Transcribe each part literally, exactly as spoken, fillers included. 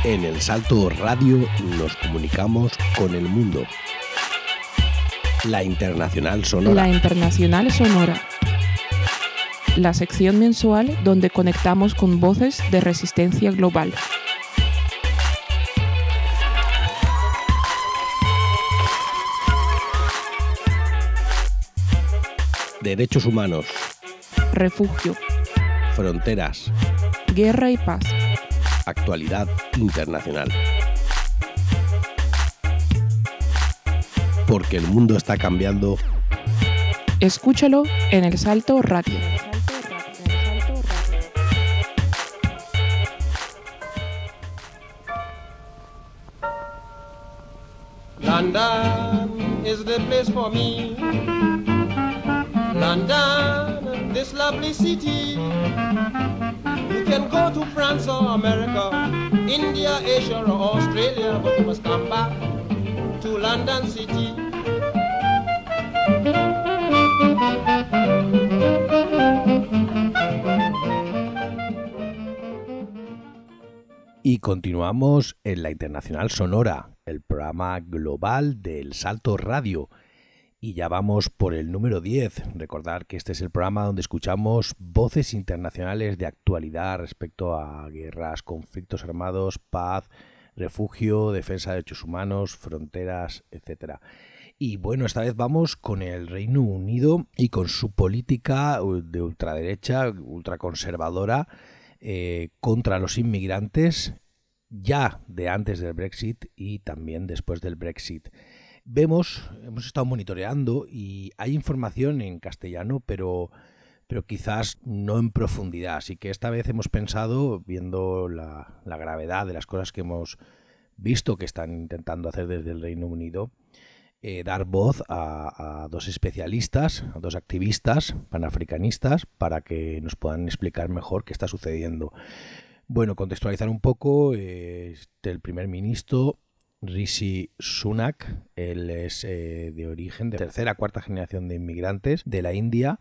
En El Salto Radio nos comunicamos con el mundo. La Internacional Sonora. La Internacional Sonora. La sección mensual donde conectamos con voces de resistencia global. Derechos humanos. Refugio. Fronteras. Guerra y paz. Actualidad internacional. Porque el mundo está cambiando. Escúchalo en El Salto Radio. London is the place for me. London, this lovely city. You can go to France or America, India, Asia or Australia, but you must come back to London City. Y continuamos en la Internacional Sonora, el programa global del Salto Radio. Y ya vamos por el número diez. Recordar que este es el programa donde escuchamos voces internacionales de actualidad respecto a guerras, conflictos armados, paz, refugio, defensa de derechos humanos, fronteras, etcétera. Y bueno, esta vez vamos con el Reino Unido y con su política de ultraderecha, ultraconservadora, eh, contra los inmigrantes, ya de antes del Brexit y también después del Brexit. Vemos, hemos estado monitoreando y hay información en castellano, pero, pero quizás no en profundidad. Así que esta vez hemos pensado, viendo la, la gravedad de las cosas que hemos visto que están intentando hacer desde el Reino Unido, eh, dar voz a, a dos especialistas, a dos activistas panafricanistas, para que nos puedan explicar mejor qué está sucediendo. Bueno, contextualizar un poco, eh, el primer ministro Rishi Sunak, él es eh, de origen de tercera, cuarta generación de inmigrantes de la India.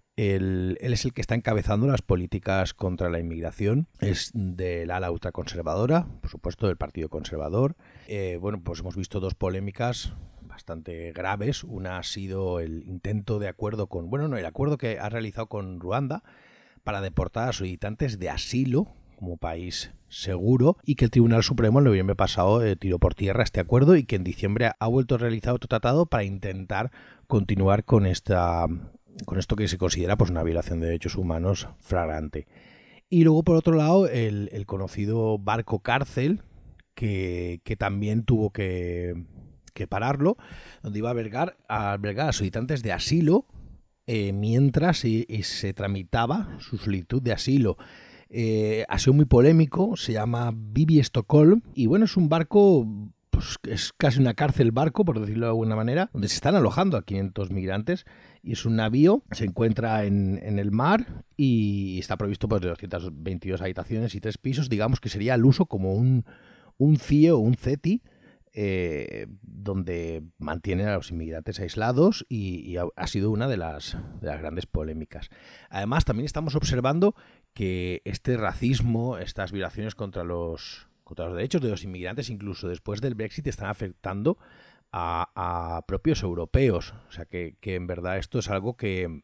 Él, él es el que está encabezando las políticas contra la inmigración. Es del ala ultraconservadora, por supuesto, del Partido Conservador. Eh, bueno, pues hemos visto dos polémicas bastante graves. Una ha sido el intento de acuerdo con, bueno, no, el acuerdo que ha realizado con Ruanda para deportar a solicitantes de asilo como país seguro, y que el Tribunal Supremo en noviembre pasado eh, tiró por tierra este acuerdo y que en diciembre ha vuelto a realizar otro tratado para intentar continuar con esta con esto que se considera pues una violación de derechos humanos flagrante. Y luego, por otro lado, el, el conocido barco cárcel, que, que también tuvo que, que pararlo, donde iba a albergar a, albergar a solicitantes de asilo eh, mientras y, y se tramitaba su solicitud de asilo. Eh, ha sido muy polémico, se llama Vivi Stockholm y bueno, es un barco, pues es casi una cárcel barco, por decirlo de alguna manera, donde se están alojando a quinientos migrantes y es un navío, se encuentra en, en el mar y está provisto pues, de doscientas veintidós habitaciones y tres pisos, digamos que sería al uso como un, un C I E o un C E T I, eh, donde mantienen a los inmigrantes aislados y, y ha, ha sido una de las, de las grandes polémicas. Además, también estamos observando que este racismo, estas violaciones contra los, contra los derechos de los inmigrantes, incluso después del Brexit, están afectando a, a propios europeos. O sea, que, que en verdad esto es algo que,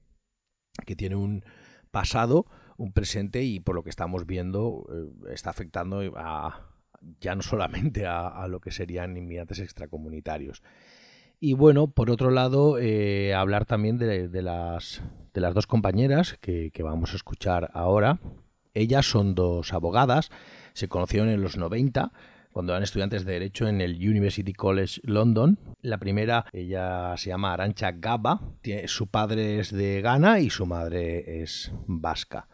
que tiene un pasado, un presente y por lo que estamos viendo eh, está afectando a ya no solamente a, a lo que serían inmigrantes extracomunitarios. Y bueno, por otro lado, eh, hablar también de, de, las, de las dos compañeras que, que vamos a escuchar ahora. Ellas son dos abogadas, se conocieron en los noventa, cuando eran estudiantes de Derecho en el University College London. La primera, ella se llama Arantxa Gaba, tiene, su padre es de Ghana y su madre es vasca.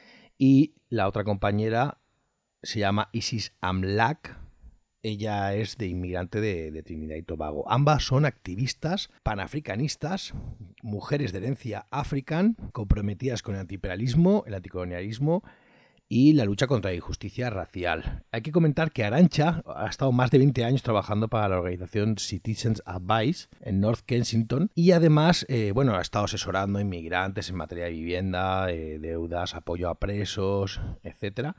Y la otra compañera se llama Isis Amlak, ella es de inmigrante de, de Trinidad y Tobago. Ambas son activistas panafricanistas, mujeres de herencia africana, comprometidas con el antiimperialismo, el anticolonialismo y la lucha contra la injusticia racial. Hay que comentar que Arantxa ha estado más de veinte años trabajando para la organización Citizens Advice en North Kensington y además eh, bueno, ha estado asesorando a inmigrantes en materia de vivienda, eh, deudas, apoyo a presos, etcétera.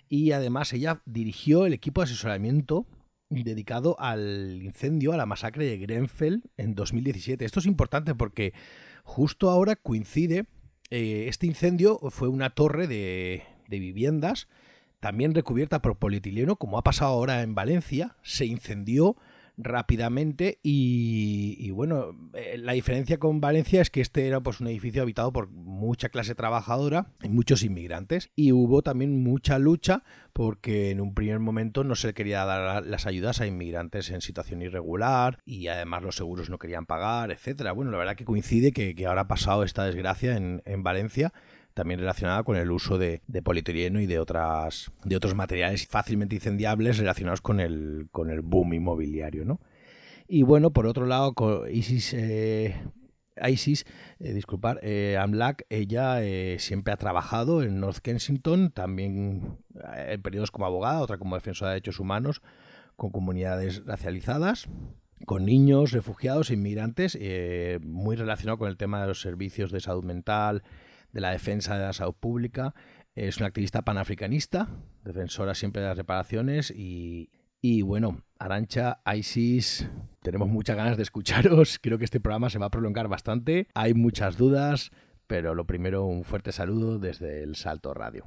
y además ella dirigió el equipo de asesoramiento dedicado al incendio, a la masacre de Grenfell en dos mil diecisiete. Esto es importante porque justo ahora coincide, eh, este incendio fue una torre de, de viviendas, también recubierta por polietileno, como ha pasado ahora en Valencia, se incendió rápidamente y, y bueno, eh, la diferencia con Valencia es que este era pues un edificio habitado por mucha clase trabajadora y muchos inmigrantes, y hubo también mucha lucha porque en un primer momento no se quería dar las ayudas a inmigrantes en situación irregular y además los seguros no querían pagar, etcétera. Bueno, la verdad que coincide que, que ahora ha pasado esta desgracia en, en Valencia, también relacionada con el uso de, de polietileno y de otras de otros materiales fácilmente incendiables relacionados con el con el boom inmobiliario, ¿no? Y bueno, por otro lado, con Isis, eh, Isis, eh, disculpar, eh, Amlak, ella eh, siempre ha trabajado en North Kensington, también en periodos como abogada, otra como defensora de derechos humanos, con comunidades racializadas, con niños, refugiados e inmigrantes, eh, muy relacionado con el tema de los servicios de salud mental, de la defensa de la salud pública. Es una activista panafricanista, defensora siempre de las reparaciones y, y bueno, Arantxa, Isis, tenemos muchas ganas de escucharos. Creo que este programa se va a prolongar bastante. Hay muchas dudas, pero lo primero, un fuerte saludo desde el Salto Radio.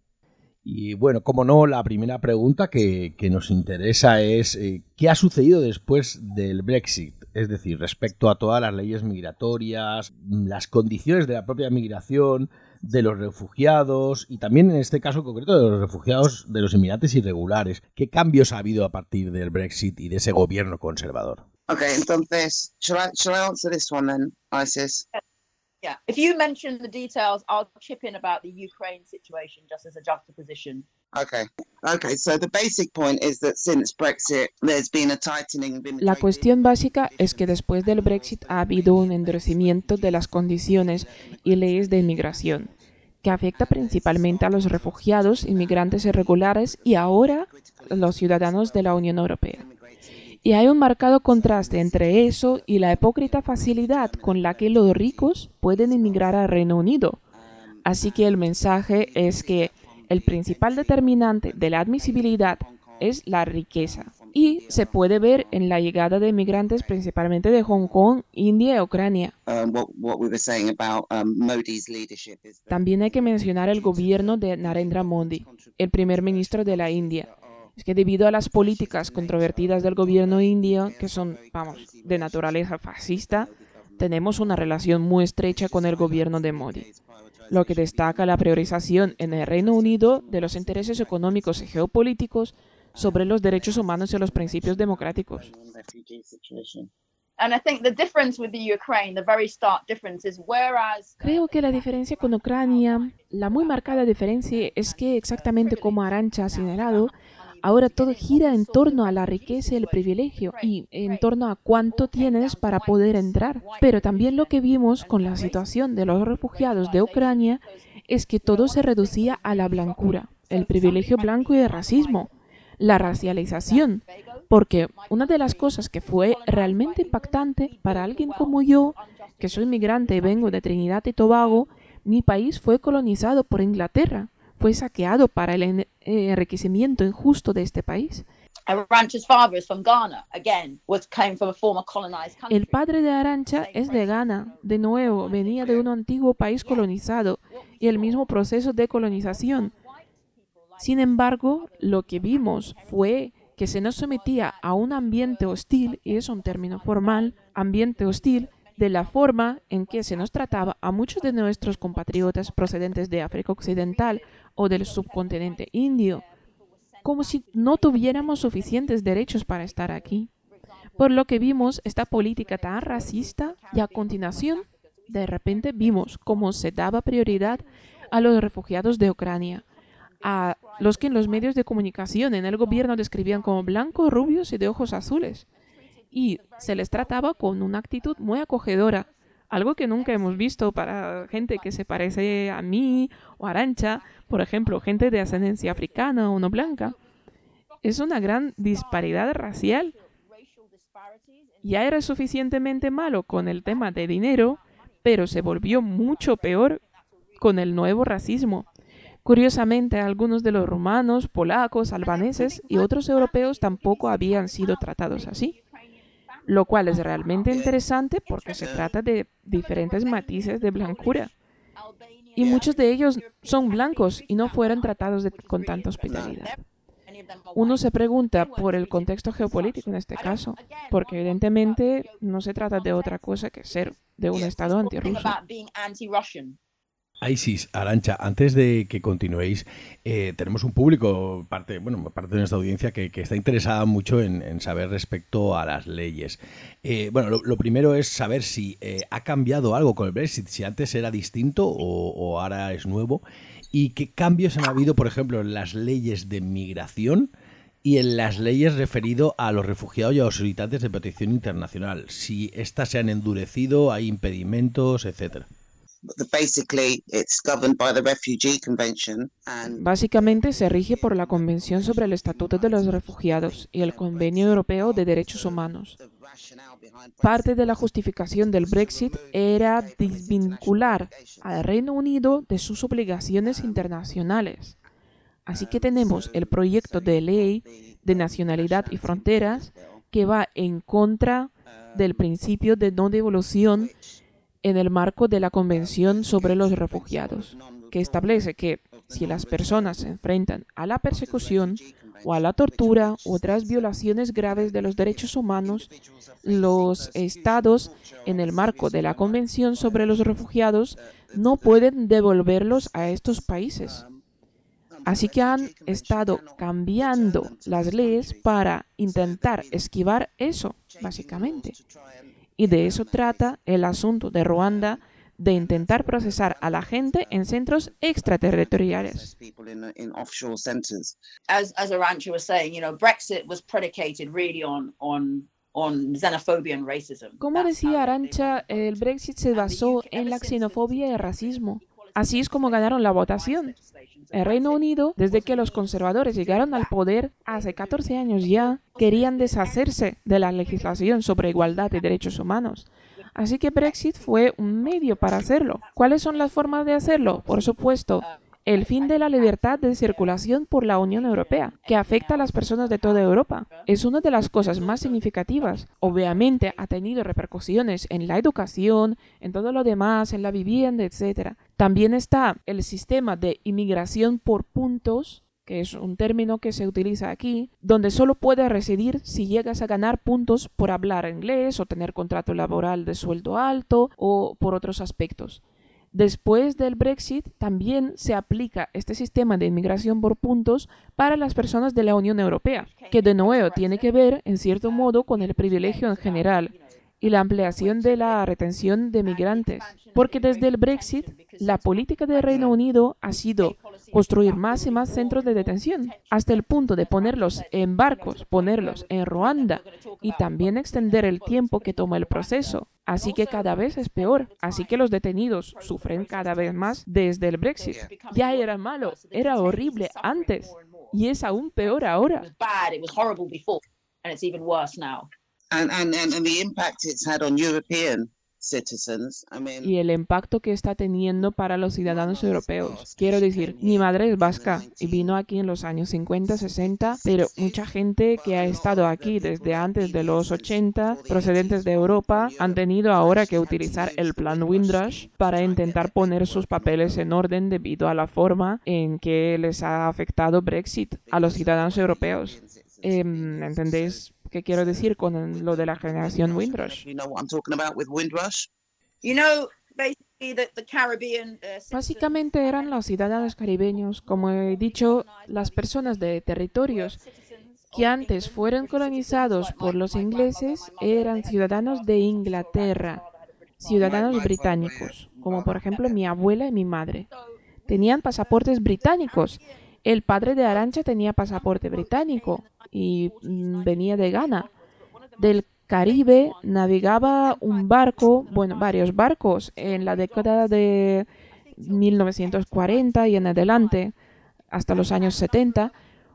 Y bueno, como no, la primera pregunta que, que nos interesa es eh, ¿qué ha sucedido después del Brexit? Es decir, respecto a todas las leyes migratorias, las condiciones de la propia migración, de los refugiados y también en este caso concreto de los refugiados, de los inmigrantes irregulares. ¿Qué cambios ha habido a partir del Brexit y de ese gobierno conservador? Okay, entonces, shall I, shall I answer this one then, Isis? Yeah, if you mention the details, I'll chip in about the Ukraine situation just as a juxtaposition. Okay. Okay, so the basic point is that since Brexit there's been a tightening of La cuestión básica es que después del Brexit ha habido un endurecimiento de las condiciones y leyes de inmigración, que afecta principalmente a los refugiados, inmigrantes irregulares y ahora a los ciudadanos de la Unión Europea. Y hay un marcado contraste entre eso y la hipócrita facilidad con la que los ricos pueden inmigrar al Reino Unido. Así que el mensaje es que el principal determinante de la admisibilidad es la riqueza. Y se puede ver en la llegada de inmigrantes principalmente de Hong Kong, India y Ucrania. También hay que mencionar el gobierno de Narendra Modi, el primer ministro de la India. Es que debido a las políticas controvertidas del gobierno indio, que son, vamos, de naturaleza fascista, tenemos una relación muy estrecha con el gobierno de Modi, lo que destaca la priorización en el Reino Unido de los intereses económicos y geopolíticos sobre los derechos humanos y los principios democráticos. Creo que la diferencia con Ucrania, la muy marcada diferencia es que exactamente como Arantxa ha señalado, ahora todo gira en torno a la riqueza y el privilegio y en torno a cuánto tienes para poder entrar. Pero también lo que vimos con la situación de los refugiados de Ucrania es que todo se reducía a la blancura, el privilegio blanco y el racismo, la racialización. Porque una de las cosas que fue realmente impactante para alguien como yo, que soy migrante y vengo de Trinidad y Tobago, mi país fue colonizado por Inglaterra. Fue saqueado para el enriquecimiento injusto de este país. El padre de Arantxa es de Ghana, de nuevo, venía de un antiguo país colonizado y el mismo proceso de colonización. Sin embargo, lo que vimos fue que se nos sometía a un ambiente hostil, y es un término formal, ambiente hostil, de la forma en que se nos trataba a muchos de nuestros compatriotas procedentes de África Occidental o del subcontinente indio, como si no tuviéramos suficientes derechos para estar aquí. Por lo que vimos esta política tan racista y a continuación, de repente vimos cómo se daba prioridad a los refugiados de Ucrania, a los que en los medios de comunicación en el gobierno describían como blancos, rubios y de ojos azules. Y se les trataba con una actitud muy acogedora, algo que nunca hemos visto para gente que se parece a mí o a Arantxa, por ejemplo, gente de ascendencia africana o no blanca. Es una gran disparidad racial. Ya era suficientemente malo con el tema de dinero, pero se volvió mucho peor con el nuevo racismo. Curiosamente, algunos de los rumanos, polacos, albaneses y otros europeos tampoco habían sido tratados así, lo cual es realmente interesante porque se trata de diferentes matices de blancura. Y muchos de ellos son blancos y no fueron tratados de- con tanta hospitalidad. Uno se pregunta por el contexto geopolítico en este caso, porque evidentemente no se trata de otra cosa que ser de un Estado antirruso. Isis, Arantxa, antes de que continuéis, eh, tenemos un público, parte, bueno, parte de nuestra audiencia que, que está interesada mucho en, en saber respecto a las leyes. Eh, bueno, lo, lo primero es saber si eh, ha cambiado algo con el Brexit, si antes era distinto o, o ahora es nuevo, y qué cambios han habido, por ejemplo, en las leyes de migración y en las leyes referido a los refugiados y a los solicitantes de protección internacional. Si estas se han endurecido, hay impedimentos, etcétera. Basically, it's governed by the Refugee Convention and Básicamente se rige por la Convención sobre el Estatuto de los Refugiados y el Convenio Europeo de Derechos Humanos. Parte de la justificación del Brexit era desvincular al Reino Unido de sus obligaciones internacionales. Así que tenemos el proyecto de ley de nacionalidad y fronteras que va en contra del principio de no devolución en el marco de la Convención sobre los Refugiados, que establece que si las personas se enfrentan a la persecución o a la tortura u otras violaciones graves de los derechos humanos, los estados, en el marco de la Convención sobre los Refugiados, no pueden devolverlos a estos países. Así que han estado cambiando las leyes para intentar esquivar eso, básicamente. Y de eso trata el asunto de Ruanda, de intentar procesar a la gente en centros extraterritoriales. people in, in offshore centres. As as Arantxa was saying, you know, Brexit was predicated really on on on xenophobia and racism. Como That's how decía they- Arantxa, el Brexit se basó en la xenofobia y el racismo. Así es como ganaron la votación. El Reino Unido, desde que los conservadores llegaron al poder hace catorce años ya, querían deshacerse de la legislación sobre igualdad y derechos humanos. Así que Brexit fue un medio para hacerlo. ¿Cuáles son las formas de hacerlo? Por supuesto, el fin de la libertad de circulación por la Unión Europea, que afecta a las personas de toda Europa. Es una de las cosas más significativas. Obviamente ha tenido repercusiones en la educación, en todo lo demás, en la vivienda, etcétera. También está el sistema de inmigración por puntos, que es un término que se utiliza aquí, donde solo puedes residir si llegas a ganar puntos por hablar inglés o tener contrato laboral de sueldo alto o por otros aspectos. Después del Brexit, también se aplica este sistema de inmigración por puntos para las personas de la Unión Europea, que de nuevo tiene que ver, en cierto modo, con el privilegio en general y la ampliación de la retención de migrantes. Porque desde el Brexit, la política del Reino Unido ha sido construir más y más centros de detención, hasta el punto de ponerlos en barcos, ponerlos en Ruanda y también extender el tiempo que toma el proceso. Así que cada vez es peor. Así que los detenidos sufren cada vez más desde el Brexit. Ya era malo, era horrible antes y es aún peor ahora. It was bad, it was horrible before, and it's even worse now. And, and, and, and the impact it's had on European citizens. I mean, Y el impacto que está teniendo para los ciudadanos europeos. Quiero decir, mi madre es vasca y vino aquí en los años cincuenta, sesenta, pero mucha gente que ha estado aquí desde antes de los ochenta, procedentes de Europa, han tenido ahora que utilizar el plan Windrush para intentar poner sus papeles en orden debido a la forma en que les ha afectado Brexit a los ciudadanos europeos. Eh, ¿Entendéis qué quiero decir con lo de la generación Windrush? you know what I'm talking about with Windrush? You know, basically the, the Caribbean. Uh, citizens- Básicamente eran los ciudadanos caribeños, como he dicho, las personas de territorios que antes fueron colonizados por los ingleses eran ciudadanos de Inglaterra, ciudadanos británicos, como por ejemplo mi abuela y mi madre. Tenían pasaportes británicos. El padre de Arantxa tenía pasaporte británico y mm, venía de Ghana. Del Caribe navegaba un barco, bueno, varios barcos en la década de mil novecientos cuarenta y en adelante, hasta los años setenta.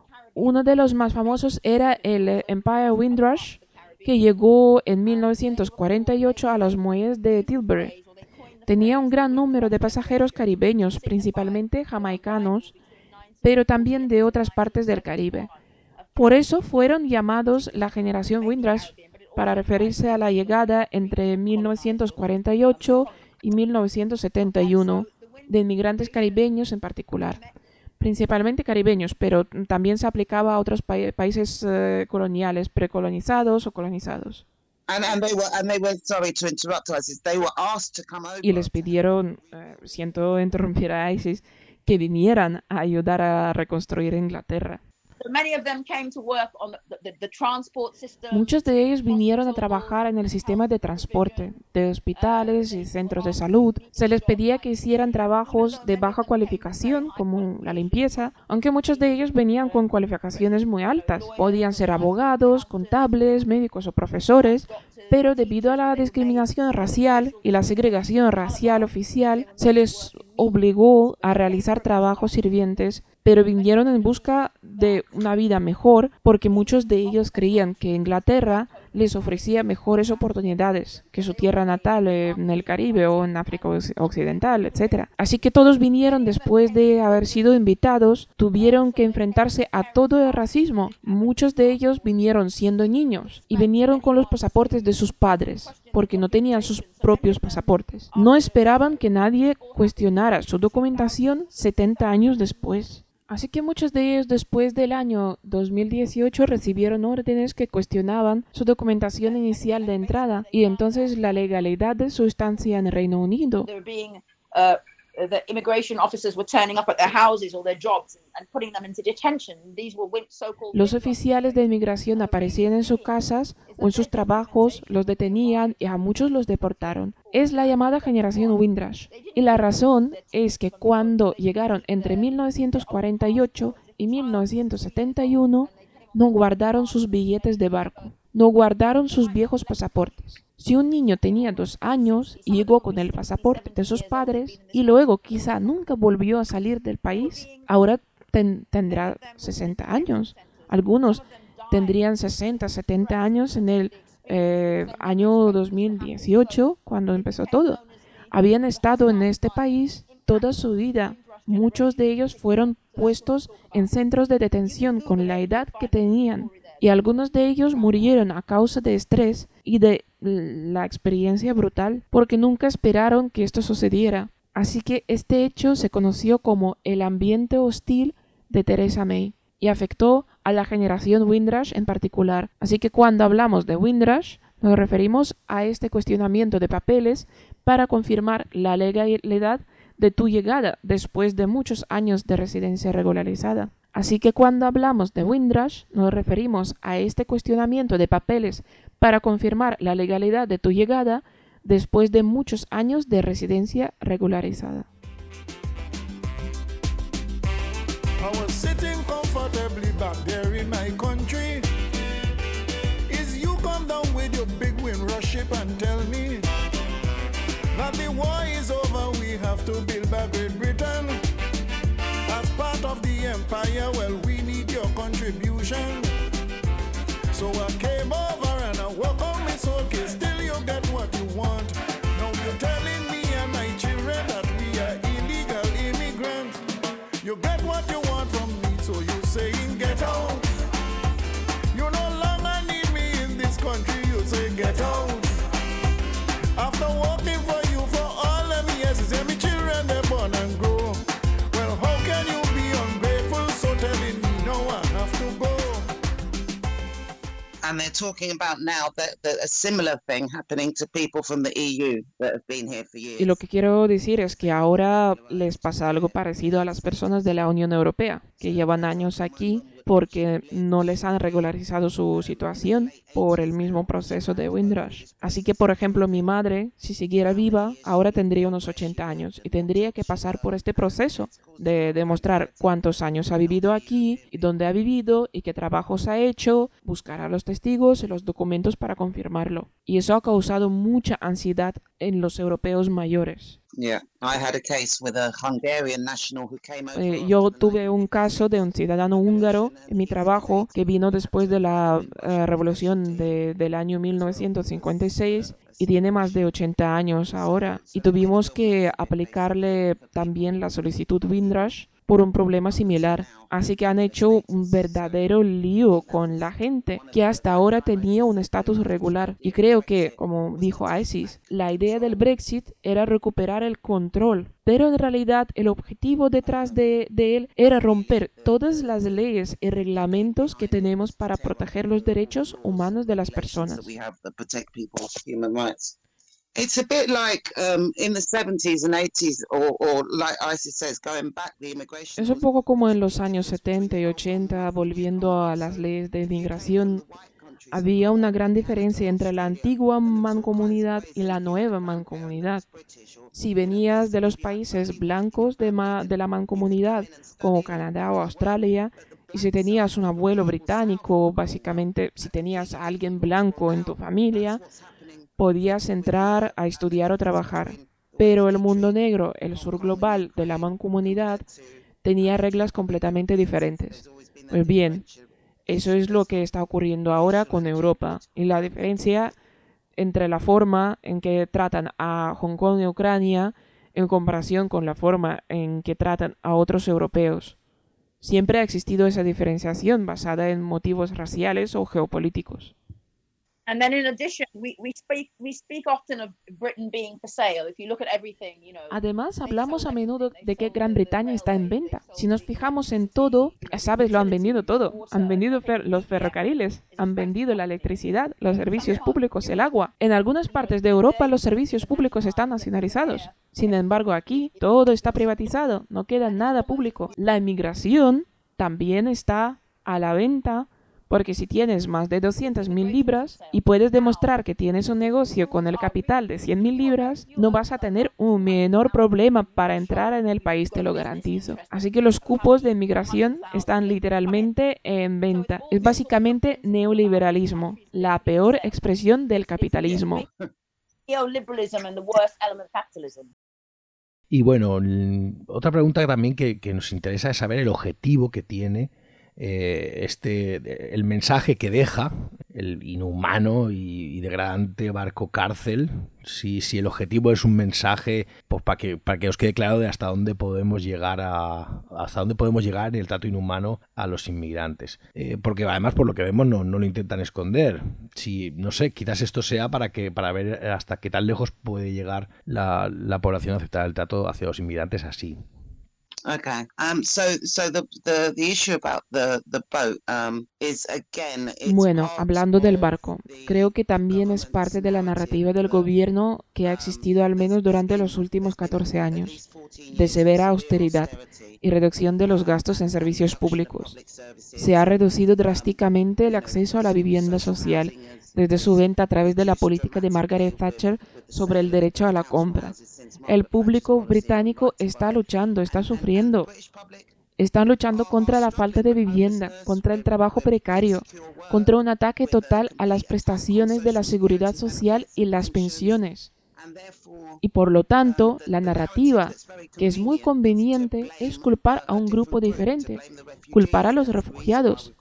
Uno de los más famosos era el Empire Windrush, que llegó en mil novecientos cuarenta y ocho a los muelles de Tilbury. tenía un gran número de pasajeros caribeños, principalmente jamaicanos, pero también de otras partes del Caribe. Por eso fueron llamados la generación Windrush, para referirse a la llegada entre mil novecientos cuarenta y ocho y mil novecientos setenta y uno de inmigrantes caribeños en particular, principalmente caribeños, pero también se aplicaba a otros pa países uh, coloniales, precolonizados o colonizados. And, and they were, and they were, sorry to interrupt, Isis, they were asked to come over. Y les pidieron, uh, siento interrumpir a Isis, que vinieran a ayudar a reconstruir Inglaterra. Muchos de ellos vinieron a trabajar en el sistema de transporte, de hospitales y centros de salud. Se les pedía que hicieran trabajos de baja cualificación, como la limpieza, aunque muchos de ellos venían con cualificaciones muy altas. Podían ser abogados, contables, médicos o profesores, pero debido a la discriminación racial y la segregación racial oficial, se les obligó a realizar trabajos sirvientes, pero vinieron en busca de una vida mejor porque muchos de ellos creían que Inglaterra les ofrecía mejores oportunidades que su tierra natal en el Caribe o en África Occidental, etcétera. Así que todos vinieron después de haber sido invitados, tuvieron que enfrentarse a todo el racismo. Muchos de ellos vinieron siendo niños y vinieron con los pasaportes de sus padres porque no tenían sus propios pasaportes. No esperaban que nadie cuestionara su documentación setenta años después. Así que muchos de ellos después del año dos mil dieciocho recibieron órdenes que cuestionaban su documentación inicial de entrada y entonces la legalidad de su estancia en el Reino Unido. The immigration officers were turning up at their houses or their jobs and putting them into detention. These were so-called... Los oficiales de inmigración aparecían en sus casas o en sus trabajos, los detenían y a muchos los deportaron. Es la llamada generación Windrush. Y la razón es que cuando llegaron entre mil novecientos cuarenta y ocho y mil novecientos setenta y uno, no guardaron sus billetes de barco, no guardaron sus viejos pasaportes. Si un niño tenía dos años y llegó con el pasaporte de sus padres y luego quizá nunca volvió a salir del país, ahora ten, tendrá sesenta años. Algunos tendrían sesenta, setenta años en el eh, año dos mil dieciocho, cuando empezó todo. Habían estado en este país toda su vida. Muchos de ellos fueron puestos en centros de detención con la edad que tenían. Y algunos de ellos murieron a causa de estrés y de la experiencia brutal, porque nunca esperaron que esto sucediera. Así que este hecho se conoció como el ambiente hostil de Theresa May y afectó a la generación Windrush en particular. Así que cuando hablamos de Windrush, nos referimos a este cuestionamiento de papeles para confirmar la legalidad de tu llegada después de muchos años de residencia regularizada. Así que cuando hablamos de Windrush, nos referimos a este cuestionamiento de papeles para confirmar la legalidad de tu llegada después de muchos años de residencia regularizada. I was sitting comfortably back there in my country. Is you come down with your big Windrush ship and tell me that the war is over, we have to build back Great Britain. As part of the empire, well, we need your contribution. So I came over and I walk on my soul case, still you get what you want. Now you're telling me and my children that we are illegal immigrants. You get what you want from me, so you saying get out. You no longer need me in this country, you say get out. After working for you for all them years, say my children they born and grow. Well, how can you be ungrateful, so telling me no I have to go? And they're talking about now that, that a similar thing happening to people from the E U that have been here for years. Y lo que quiero decir es que ahora les pasa algo parecido a las personas de la Unión Europea, que llevan años aquí porque no les han regularizado su situación por el mismo proceso de Windrush. Así que, por ejemplo, mi madre, si siguiera viva, ahora tendría unos ochenta años y tendría que pasar por este proceso de demostrar cuántos años ha vivido aquí y dónde ha vivido y qué trabajos ha hecho, buscar a los testigos y los documentos para confirmarlo. Y eso ha causado mucha ansiedad en los europeos mayores. Yeah, I had a case with a Hungarian national who came over. Eh, yo tuve un caso de un ciudadano húngaro en mi trabajo que vino después de la eh, revolución de- del año mil novecientos cincuenta y seis y tiene más de ochenta años ahora. Y tuvimos que aplicarle también la solicitud Windrush por un problema similar. Así que han hecho un verdadero lío con la gente que hasta ahora tenía un estatus regular. Y creo que, como dijo ISIS, la idea del Brexit era recuperar el control. Pero en realidad el objetivo detrás de, de él era romper todas las leyes y reglamentos que tenemos para proteger los derechos humanos de las personas. That we have that protect people's human rights. It's a bit like um, in the seventies and eighties, or, or like ISIS says, going back the immigration. Es un poco como en los años setenta y ochenta, volviendo a las leyes de inmigración. Había una gran diferencia entre la antigua mancomunidad y la nueva mancomunidad. Si venías de los países blancos de, ma- de la mancomunidad, como Canadá o Australia, y si tenías un abuelo británico, básicamente si tenías a alguien blanco en tu familia, podías entrar a estudiar o trabajar. Pero el mundo negro, el sur global de la mancomunidad, tenía reglas completamente diferentes. Pues bien, eso es lo que está ocurriendo ahora con Europa. Y la diferencia entre la forma en que tratan a Hong Kong y Ucrania en comparación con la forma en que tratan a otros europeos. Siempre ha existido esa diferenciación basada en motivos raciales o geopolíticos. And then in addition, we, we speak we speak often of Britain being for sale. If you look at everything, you know. Además, hablamos a menudo de que Gran Bretaña está en venta. Si nos fijamos en todo, ya sabes, lo han vendido todo. Han vendido fer- los ferrocarriles, han vendido la electricidad, los servicios públicos, el agua. En algunas partes de Europa los servicios públicos están nacionalizados. Sin embargo, aquí todo está privatizado, no queda nada público. La inmigración también está a la venta. Porque si tienes más de doscientas mil libras y puedes demostrar que tienes un negocio con el capital de cien mil libras, no vas a tener un menor problema para entrar en el país, te lo garantizo. Así que los cupos de inmigración están literalmente en venta. Es básicamente neoliberalismo, la peor expresión del capitalismo. Neoliberalism and the worst element of capitalism. Y bueno, l- otra pregunta también que, que nos interesa es saber el objetivo que tiene eh, este, el mensaje que deja el inhumano y, y degradante barco cárcel. Si, si el objetivo es un mensaje, pues para que, para que os quede claro de hasta dónde podemos llegar a hasta dónde podemos llegar en el trato inhumano a los inmigrantes. Eh, porque además, por lo que vemos, no, no lo intentan esconder. Si, no sé, quizás esto sea para que para ver hasta qué tan lejos puede llegar la, la población a aceptar el trato hacia los inmigrantes así. Okay. Um. So, so the the, the issue about the the boat um is again. It's Bueno, part hablando del of barco, the creo que también es parte de la narrativa del gobierno que ha existido al menos durante los últimos catorce años, de severa austeridad y reducción de los gastos en servicios públicos. Se ha reducido drásticamente el acceso a la vivienda social desde su venta a través de la política de Margaret Thatcher sobre el derecho a la compra. El público británico está luchando, está sufriendo. Están luchando contra la falta de vivienda, contra el trabajo precario, contra un ataque total a las prestaciones de la seguridad social y las pensiones. Y por lo tanto, la narrativa, que es muy conveniente, es culpar a un grupo diferente, culpar a los refugiados.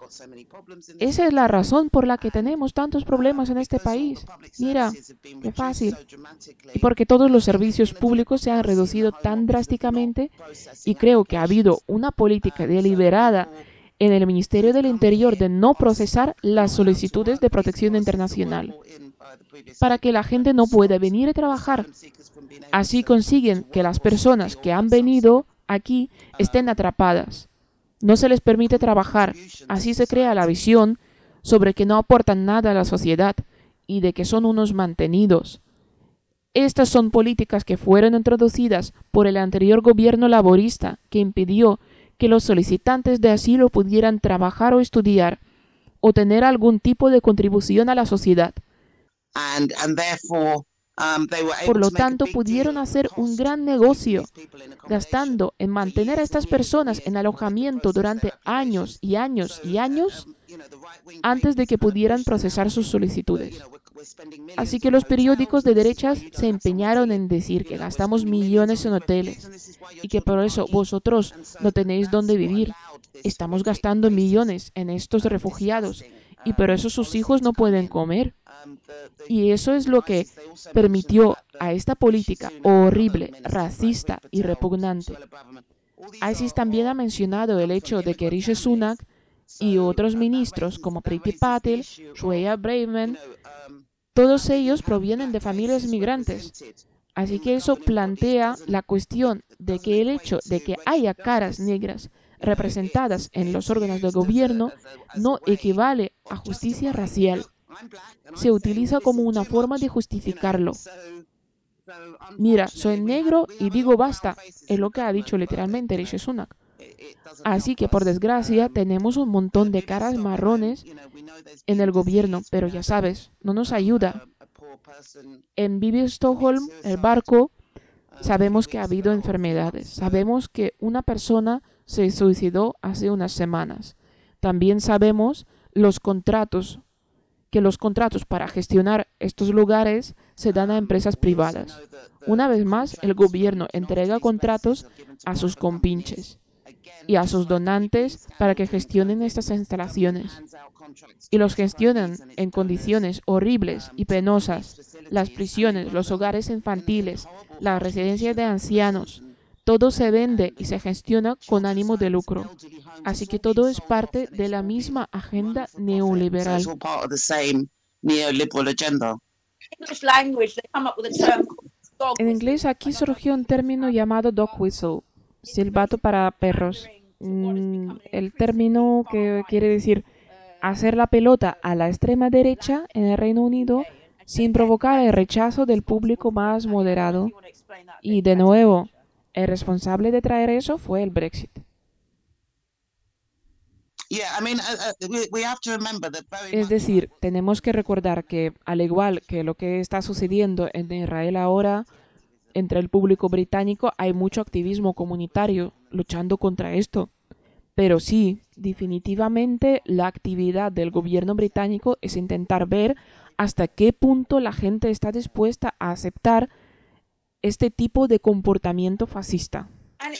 Esa es la razón por la que tenemos tantos problemas en este país. Mira, qué fácil. Y porque todos los servicios públicos se han reducido tan drásticamente y creo que ha habido una política deliberada en el Ministerio del Interior de no procesar las solicitudes de protección internacional para que la gente no pueda venir a trabajar. Así consiguen que las personas que han venido aquí estén atrapadas. No se les permite trabajar. Así se crea la visión sobre que no aportan nada a la sociedad y de que son unos mantenidos. Estas son políticas que fueron introducidas por el anterior gobierno laborista que impidió que los solicitantes de asilo pudieran trabajar o estudiar o tener algún tipo de contribución a la sociedad. and and therefore Por lo tanto, pudieron hacer un gran negocio, gastando en mantener a estas personas en alojamiento durante años y años y años antes de que pudieran procesar sus solicitudes. Así que los periódicos de derechas se empeñaron en decir que gastamos millones en hoteles y que por eso vosotros no tenéis dónde vivir. Estamos gastando millones en estos refugiados y por eso sus hijos no pueden comer. Y eso es lo que permitió a esta política horrible, racista y repugnante. ISIS también ha mencionado el hecho de que Rishi Sunak y otros ministros como Priti Patel, Shreya Braverman, todos ellos provienen de familias migrantes. Así que eso plantea la cuestión de que el hecho de que haya caras negras representadas en los órganos de gobierno no equivale a justicia racial. Se utiliza como una forma de justificarlo. Mira, soy negro y digo basta, es lo que ha dicho literalmente Rishi Sunak. Así que, por desgracia, tenemos un montón de caras marrones en el gobierno, pero ya sabes, no nos ayuda. En Vivi Stockholm, el barco, sabemos que ha habido enfermedades. Sabemos que una persona se suicidó hace unas semanas. También sabemos los contratos, que los contratos para gestionar estos lugares se dan a empresas privadas. Una vez más, el gobierno entrega contratos a sus compinches y a sus donantes para que gestionen estas instalaciones. Y los gestionan en condiciones horribles y penosas. Las prisiones, los hogares infantiles, las residencias de ancianos. Todo se vende y se gestiona con ánimo de lucro. Así que todo es parte de la misma agenda neoliberal. En inglés aquí surgió un término llamado dog whistle, silbato para perros. Mm, el término que quiere decir hacer la pelota a la extrema derecha en el Reino Unido sin provocar el rechazo del público más moderado. Y de nuevo, el responsable de traer eso fue el Brexit. Es decir, tenemos que recordar que, al igual que lo que está sucediendo en Israel ahora, entre el público británico hay mucho activismo comunitario luchando contra esto. Pero sí, definitivamente la actividad del gobierno británico es intentar ver hasta qué punto la gente está dispuesta a aceptar este tipo de comportamiento fascista.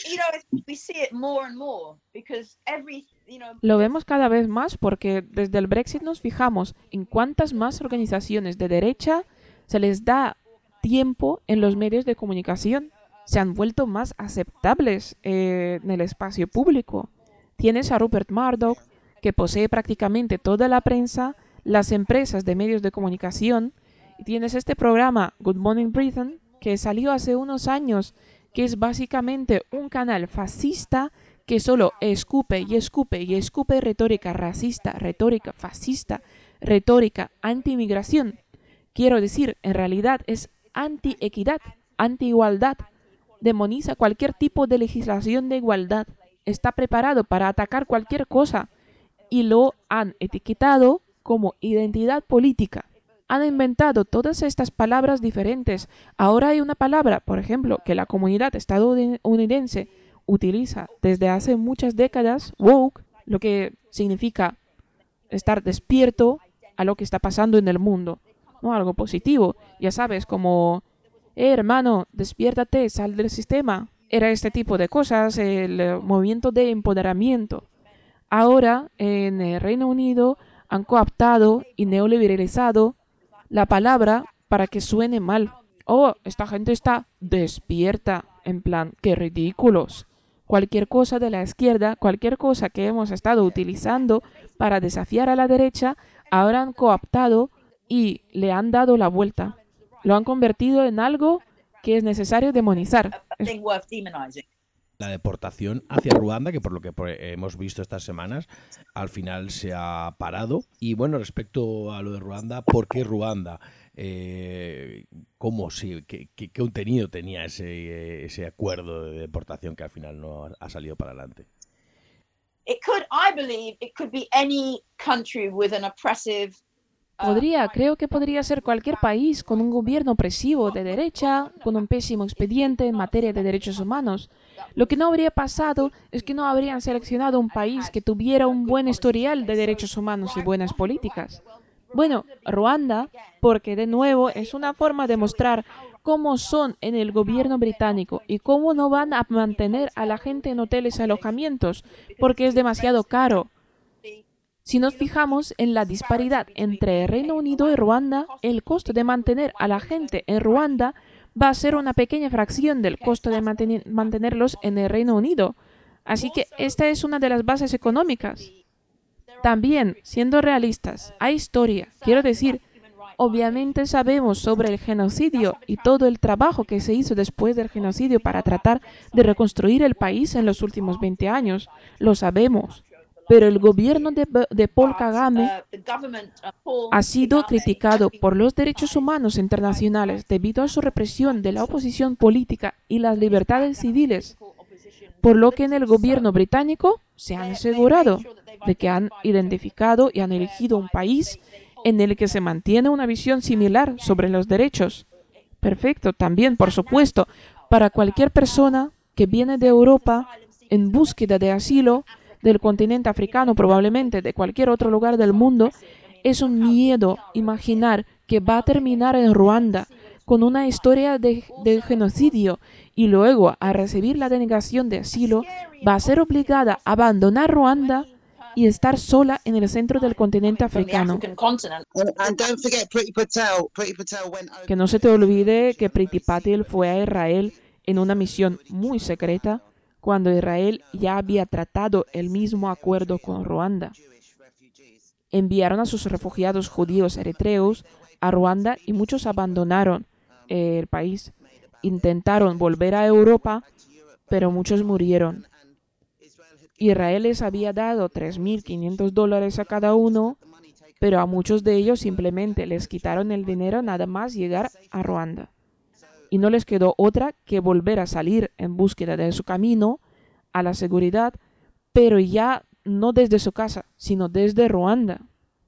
Lo vemos cada vez más porque desde el Brexit nos fijamos en cuántas más organizaciones de derecha se les da tiempo en los medios de comunicación. Se han vuelto más aceptables eh, en el espacio público. Tienes a Rupert Murdoch, que posee prácticamente toda la prensa, las empresas de medios de comunicación, y tienes este programa Good Morning Britain, que salió hace unos años, que es básicamente un canal fascista que solo escupe y escupe y escupe retórica racista, retórica fascista, retórica anti-inmigración. Quiero decir, en realidad es anti-equidad, anti-igualdad. Demoniza cualquier tipo de legislación de igualdad. Está preparado para atacar cualquier cosa y lo han etiquetado como identidad política. Han inventado todas estas palabras diferentes. Ahora hay una palabra, por ejemplo, que la comunidad estadounidense utiliza desde hace muchas décadas, woke, lo que significa estar despierto a lo que está pasando en el mundo, ¿no? Algo positivo. Ya sabes, como, eh, hermano, despiértate, sal del sistema. Era este tipo de cosas, el movimiento de empoderamiento. Ahora, en el Reino Unido, han cooptado y neoliberalizado la palabra para que suene mal. Oh, esta gente está despierta, en plan, qué ridículos. Cualquier cosa de la izquierda, cualquier cosa que hemos estado utilizando para desafiar a la derecha, ahora han cooptado y le han dado la vuelta. Lo han convertido en algo que es necesario demonizar. La deportación hacia Ruanda, que por lo que hemos visto estas semanas, al final se ha parado. Y bueno, respecto a lo de Ruanda, ¿por qué Ruanda? Eh, ¿Cómo sí? ¿Qué, qué, qué contenido tenía ese, ese acuerdo de deportación que al final no ha, ha salido para adelante? It could, I believe, it could be any country with an oppressive Podría, creo que podría ser cualquier país con un gobierno opresivo de derecha, con un pésimo expediente en materia de derechos humanos. Lo que no habría pasado es que no habrían seleccionado un país que tuviera un buen historial de derechos humanos y buenas políticas. Bueno, Ruanda, porque de nuevo es una forma de mostrar cómo son en el gobierno británico y cómo no van a mantener a la gente en hoteles y alojamientos, porque es demasiado caro. Si nos fijamos en la disparidad entre Reino Unido y Ruanda, el costo de mantener a la gente en Ruanda va a ser una pequeña fracción del costo de manten- mantenerlos en el Reino Unido. Así que esta es una de las bases económicas. También, siendo realistas, hay historia. Quiero decir, obviamente sabemos sobre el genocidio y todo el trabajo que se hizo después del genocidio para tratar de reconstruir el país en los últimos veinte años. Lo sabemos. Pero el gobierno de, de Paul Kagame ha sido criticado por los derechos humanos internacionales debido a su represión de la oposición política y las libertades civiles, por lo que en el gobierno británico se han asegurado de que han identificado y han elegido un país en el que se mantiene una visión similar sobre los derechos. Perfecto, también, por supuesto, para cualquier persona que viene de Europa en búsqueda de asilo, del continente africano, probablemente de cualquier otro lugar del mundo, es un miedo imaginar que va a terminar en Ruanda con una historia de, de genocidio y luego, al recibir la denegación de asilo, va a ser obligada a abandonar Ruanda y estar sola en el centro del continente africano. Que no se te olvide que Priti Patel fue a Israel en una misión muy secreta, cuando Israel ya había tratado el mismo acuerdo con Ruanda. Enviaron a sus refugiados judíos eritreos a Ruanda y muchos abandonaron eh, el país. Intentaron volver a Europa, pero muchos murieron. Israel les había dado tres mil quinientos dólares a cada uno, pero a muchos de ellos simplemente les quitaron el dinero nada más llegar a Ruanda. Y no les quedó otra que volver a salir en búsqueda de su camino a la seguridad, pero ya no desde su casa, sino desde Ruanda.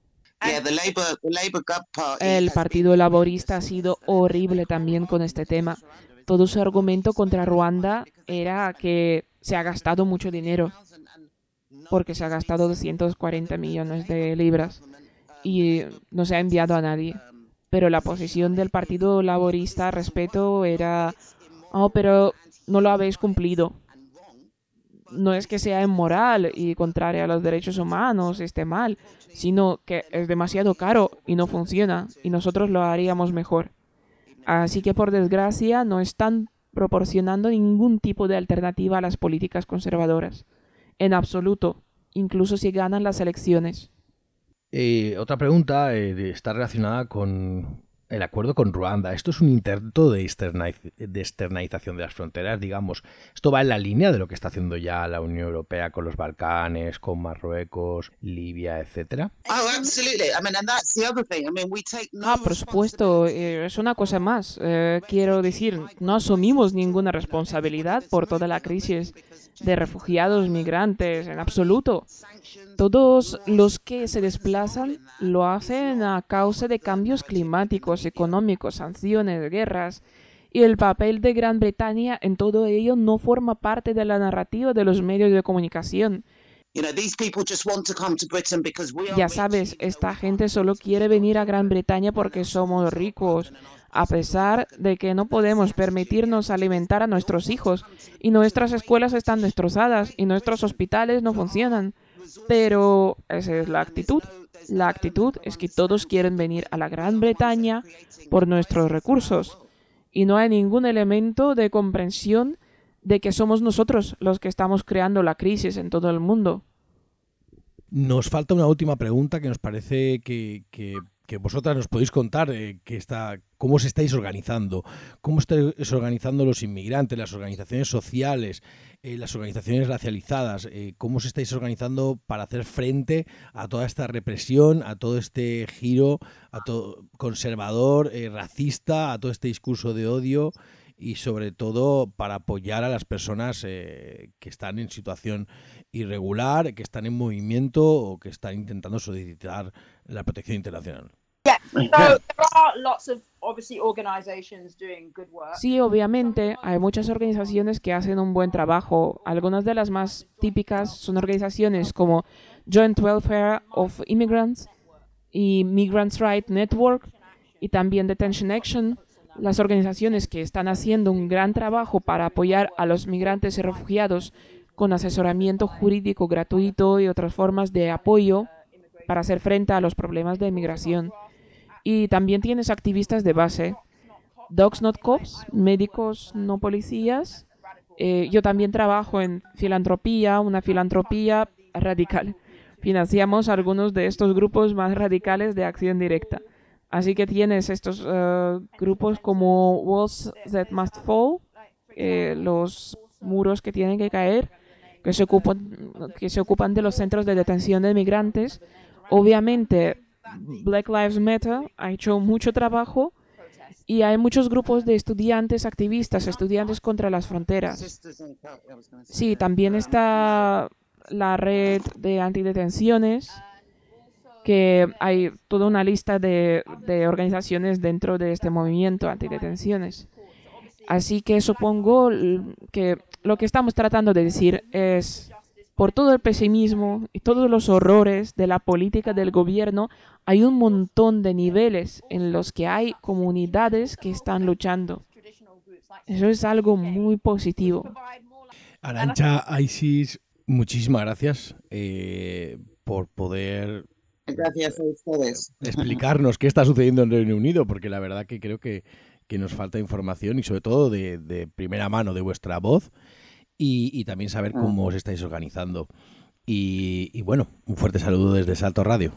El Partido Laborista ha sido horrible también con este tema. Todo su argumento contra Ruanda era que se ha gastado mucho dinero, porque se ha gastado doscientos cuarenta millones de libras y no se ha enviado a nadie. Pero la posición del Partido Laborista al respecto era, oh, pero no lo habéis cumplido. No es que sea inmoral y contraria a los derechos humanos, esté mal, sino que es demasiado caro y no funciona, y nosotros lo haríamos mejor. Así que, por desgracia, no están proporcionando ningún tipo de alternativa a las políticas conservadoras. En absoluto, incluso si ganan las elecciones. Eh, otra pregunta eh, está relacionada con el acuerdo con Ruanda. Esto es un intento de, externaliz- de externalización de las fronteras, digamos. Esto va en la línea de lo que está haciendo ya la Unión Europea con los Balcanes, con Marruecos, Libia, etcétera. Ah, por supuesto, eh, es una cosa más. Eh, quiero decir, no asumimos ninguna responsabilidad por toda la crisis de refugiados, migrantes, en absoluto. Todos los que se desplazan lo hacen a causa de cambios climáticos, económicos, sanciones, guerras, y el papel de Gran Bretaña en todo ello no forma parte de la narrativa de los medios de comunicación. Ya sabes, esta gente solo quiere venir a Gran Bretaña porque somos ricos, a pesar de que no podemos permitirnos alimentar a nuestros hijos, y nuestras escuelas están destrozadas, y nuestros hospitales no funcionan. Pero esa es la actitud. La actitud es que todos quieren venir a la Gran Bretaña por nuestros recursos, y no hay ningún elemento de comprensión de que somos nosotros los que estamos creando la crisis en todo el mundo. Nos falta una última pregunta que nos parece que, que, que vosotras nos podéis contar eh, que está, cómo os estáis organizando, cómo estáis organizando los inmigrantes, las organizaciones sociales, eh, las organizaciones racializadas, eh, cómo os estáis organizando para hacer frente a toda esta represión, a todo este giro a todo, conservador, eh, racista, a todo este discurso de odio y sobre todo para apoyar a las personas eh, que están en situación irregular, que están en movimiento o que están intentando solicitar la protección internacional. So there are lots of obviously organizations doing good work. Sí, obviamente, hay muchas organizaciones que hacen un buen trabajo. Algunas de las más típicas son organizaciones como Joint Welfare of Immigrants y Migrants' Rights Network y también Detention Action, las organizaciones que están haciendo un gran trabajo para apoyar a los migrantes y refugiados con asesoramiento jurídico gratuito y otras formas de apoyo para hacer frente a los problemas de inmigración. Y también tienes activistas de base, Docs Not Cops, médicos no policías. Eh, yo también trabajo en filantropía, una filantropía radical. Financiamos algunos de estos grupos más radicales de acción directa. Así que tienes estos uh, grupos como Walls That Must Fall, eh, los muros que tienen que caer, que se ocupan, que se ocupan de los centros de detención de migrantes. Obviamente, Black Lives Matter ha hecho mucho trabajo y hay muchos grupos de estudiantes, activistas, estudiantes contra las fronteras. Sí, también está la red de antidetenciones, que hay toda una lista de, de organizaciones dentro de este movimiento antidetenciones. Así que supongo que lo que estamos tratando de decir es, por todo el pesimismo y todos los horrores de la política del gobierno, hay un montón de niveles en los que hay comunidades que están luchando. Eso es algo muy positivo. Arantxa, Isis, muchísimas gracias eh, por poder Gracias a ustedes. explicarnos qué está sucediendo en Reino Unido, porque la verdad que creo que, que nos falta información y sobre todo de, de primera mano de vuestra voz. Y, y también saber cómo os estáis organizando. Y, y bueno, un fuerte saludo desde Salto Radio.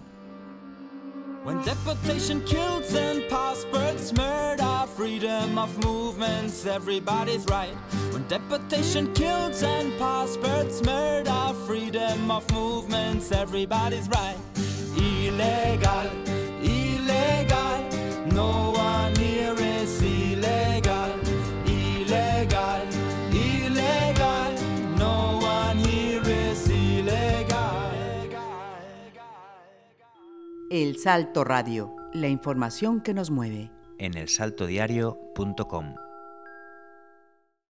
When deportation kills and passports murder, freedom of movements, everybody's right. When deportation kills and passports murder, freedom of movements, everybody's right. Illegal, illegal, no one here is illegal, illegal. El Salto Radio, la información que nos mueve. En el salto diario punto com.